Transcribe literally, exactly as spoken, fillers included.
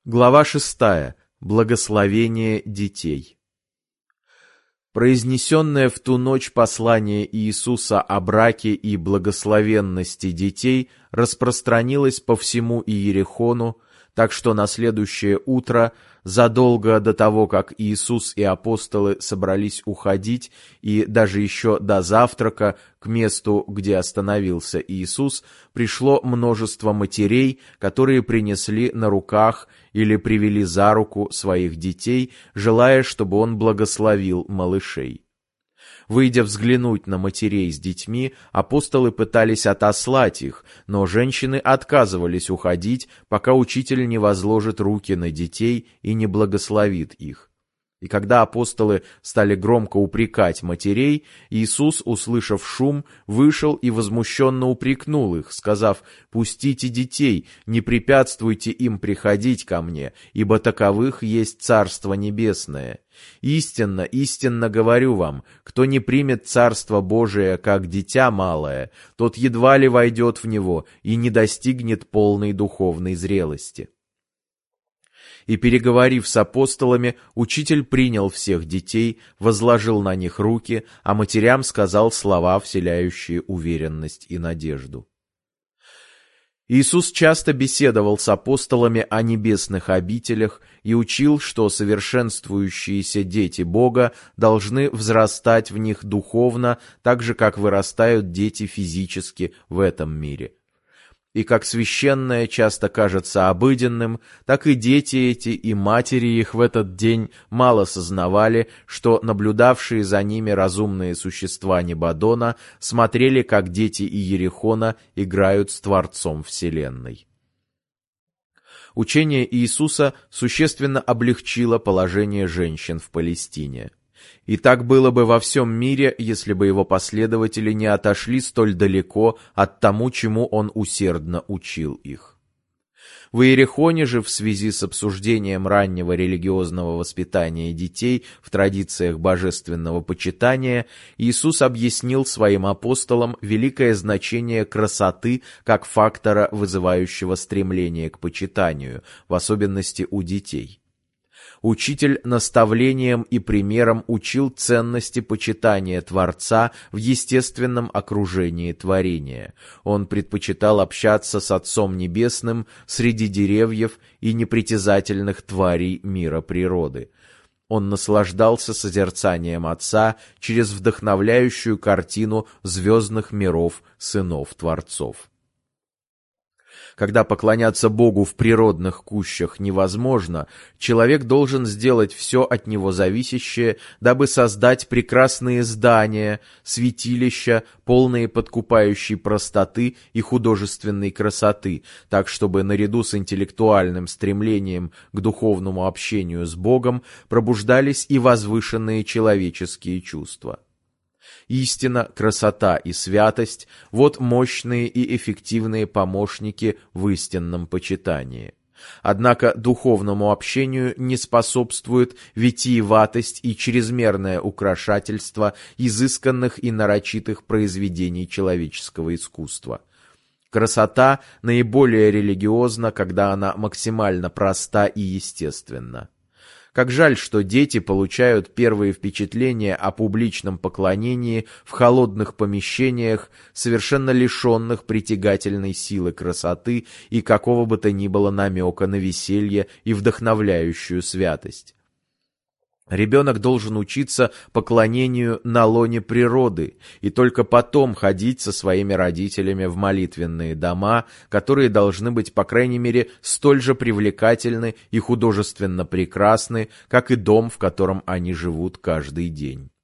Глава шестая. Благословение детей. Произнесенное в ту ночь послание Иисуса о браке и благословенности детей распространилось по всему Иерихону, так что на следующее утро, задолго до того, как Иисус и апостолы собрались уходить, и даже еще до завтрака к месту, где остановился Иисус, пришло множество матерей, которые принесли на руках или привели за руку своих детей, желая, чтобы он благословил малышей. Выйдя взглянуть на матерей с детьми, апостолы пытались отослать их, но женщины отказывались уходить, пока учитель не возложит руки на детей и не благословит их. И когда апостолы стали громко упрекать матерей, Иисус, услышав шум, вышел и возмущенно упрекнул их, сказав: «Пустите детей, не препятствуйте им приходить ко мне, ибо таковых есть Царство Небесное. Истинно, истинно говорю вам, кто не примет Царство Божие как дитя малое, тот едва ли войдет в него и не достигнет полной духовной зрелости». И, переговорив с апостолами, учитель принял всех детей, возложил на них руки, а матерям сказал слова, вселяющие уверенность и надежду. Иисус часто беседовал с апостолами о небесных обителях и учил, что совершенствующиеся дети Бога должны взрастать в них духовно, так же, как вырастают дети физически в этом мире. И как священное часто кажется обыденным, так и дети эти и матери их в этот день мало сознавали, что наблюдавшие за ними разумные существа Небодона смотрели, как дети Иерихона играют с Творцом Вселенной. Учение Иисуса существенно облегчило положение женщин в Палестине. И так было бы во всем мире, если бы его последователи не отошли столь далеко от тому, чему он усердно учил их. В Иерихоне же, в связи с обсуждением раннего религиозного воспитания детей в традициях божественного почитания, Иисус объяснил своим апостолам великое значение красоты как фактора, вызывающего стремление к почитанию, в особенности у детей. Учитель наставлением и примером учил ценности почитания Творца в естественном окружении творения. Он предпочитал общаться с Отцом Небесным среди деревьев и непритязательных тварей мира природы. Он наслаждался созерцанием Отца через вдохновляющую картину звездных миров сынов Творцов. Когда поклоняться Богу в природных кущах невозможно, человек должен сделать все от него зависящее, дабы создать прекрасные здания, святилища, полные подкупающей простоты и художественной красоты, так чтобы наряду с интеллектуальным стремлением к духовному общению с Богом пробуждались и возвышенные человеческие чувства. Истина, красота и святость – вот мощные и эффективные помощники в истинном почитании. Однако духовному общению не способствует витиеватость и чрезмерное украшательство изысканных и нарочитых произведений человеческого искусства. Красота наиболее религиозна, когда она максимально проста и естественна. Как жаль, что дети получают первые впечатления о публичном поклонении в холодных помещениях, совершенно лишенных притягательной силы красоты и какого бы то ни было намека на веселье и вдохновляющую святость. Ребенок должен учиться поклонению на лоне природы и только потом ходить со своими родителями в молитвенные дома, которые должны быть, по крайней мере, столь же привлекательны и художественно прекрасны, как и дом, в котором они живут каждый день.